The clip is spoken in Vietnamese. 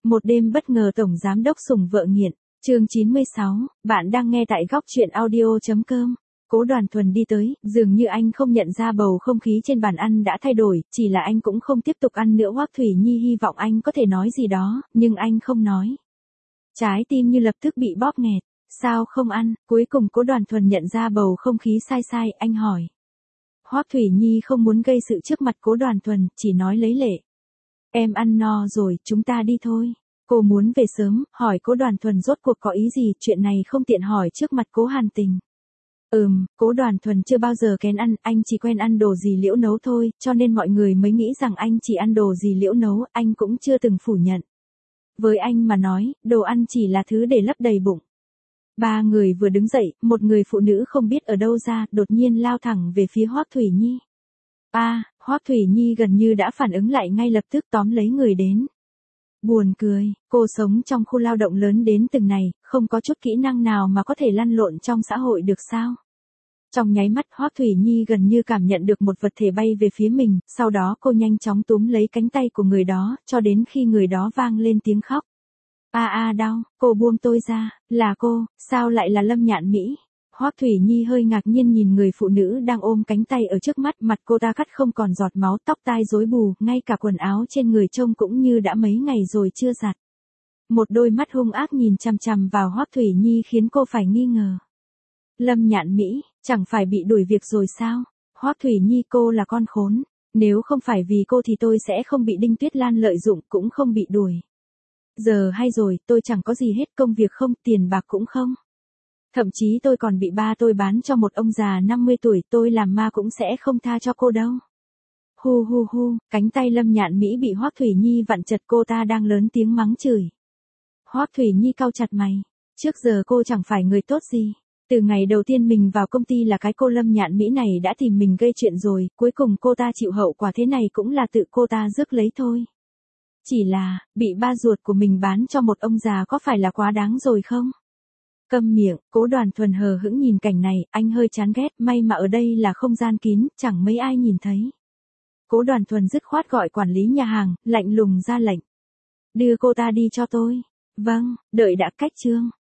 Một đêm bất ngờ tổng giám đốc sủng vợ nghiện. Chương 96, bạn đang nghe tại góc truyện audio.com. Cố Đoàn Thuần đi tới, dường như anh không nhận ra bầu không khí trên bàn ăn đã thay đổi, chỉ là anh cũng không tiếp tục ăn nữa. Hoắc Thủy Nhi hy vọng anh có thể nói gì đó, nhưng anh không nói. Trái tim như lập tức bị bóp nghẹt. Sao không ăn? Cuối cùng Cố Đoàn Thuần nhận ra bầu không khí sai sai, anh hỏi. Hoắc Thủy Nhi không muốn gây sự trước mặt Cố Đoàn Thuần, chỉ nói lấy lệ. Em ăn no rồi, chúng ta đi thôi. Cô muốn về sớm, hỏi Cố Đoàn Thuần rốt cuộc có ý gì, chuyện này không tiện hỏi trước mặt Cố Hàn Tình. Cố Đoàn Thuần chưa bao giờ kén ăn, anh chỉ quen ăn đồ gì Liễu nấu thôi, cho nên mọi người mới nghĩ rằng anh chỉ ăn đồ gì Liễu nấu, anh cũng chưa từng phủ nhận. Với anh mà nói, đồ ăn chỉ là thứ để lấp đầy bụng. Ba người vừa đứng dậy, một người phụ nữ không biết ở đâu ra, đột nhiên lao thẳng về phía Hoắc Thủy Nhi. Hoắc Thủy Nhi gần như đã phản ứng lại ngay lập tức tóm lấy người đến. Buồn cười, cô sống trong khu lao động lớn đến từng này, không có chút kỹ năng nào mà có thể lăn lộn trong xã hội được sao? Trong nháy mắt Hoắc Thủy Nhi gần như cảm nhận được một vật thể bay về phía mình, sau đó cô nhanh chóng túm lấy cánh tay của người đó, cho đến khi người đó vang lên tiếng khóc. Đau, cô buông tôi ra, là cô, sao lại là Lâm Nhạn Mỹ? Hoắc Thủy Nhi hơi ngạc nhiên nhìn người phụ nữ đang ôm cánh tay ở trước mắt, mặt cô ta cắt không còn giọt máu, tóc tai rối bù, ngay cả quần áo trên người trông cũng như đã mấy ngày rồi chưa giặt. Một đôi mắt hung ác nhìn chằm chằm vào Hoắc Thủy Nhi khiến cô phải nghi ngờ. Lâm Nhạn Mỹ, chẳng phải bị đuổi việc rồi sao? Hoắc Thủy Nhi, cô là con khốn, nếu không phải vì cô thì tôi sẽ không bị Đinh Tuyết Lan lợi dụng, cũng không bị đuổi. Giờ hay rồi, tôi chẳng có gì hết, công việc không, tiền bạc cũng không. Thậm chí tôi còn bị ba tôi bán cho một ông già 50 tuổi, tôi làm ma cũng sẽ không tha cho cô đâu. Hu, cánh tay Lâm Nhạn Mỹ bị Hoắc Thủy Nhi vặn chật, cô ta đang lớn tiếng mắng chửi. Hoắc Thủy Nhi cau chặt mày, trước giờ cô chẳng phải người tốt gì. Từ ngày đầu tiên mình vào công ty là cái cô Lâm Nhạn Mỹ này đã tìm mình gây chuyện rồi, cuối cùng cô ta chịu hậu quả thế này cũng là tự cô ta rước lấy thôi. Chỉ là, bị ba ruột của mình bán cho một ông già có phải là quá đáng rồi không? Câm miệng, Cố Đoàn Thuần hờ hững nhìn cảnh này, anh hơi chán ghét, may mà ở đây là không gian kín, chẳng mấy ai nhìn thấy. Cố Đoàn Thuần dứt khoát gọi quản lý nhà hàng, lạnh lùng ra lệnh. Đưa cô ta đi cho tôi. Vâng, đợi đã, cách trương.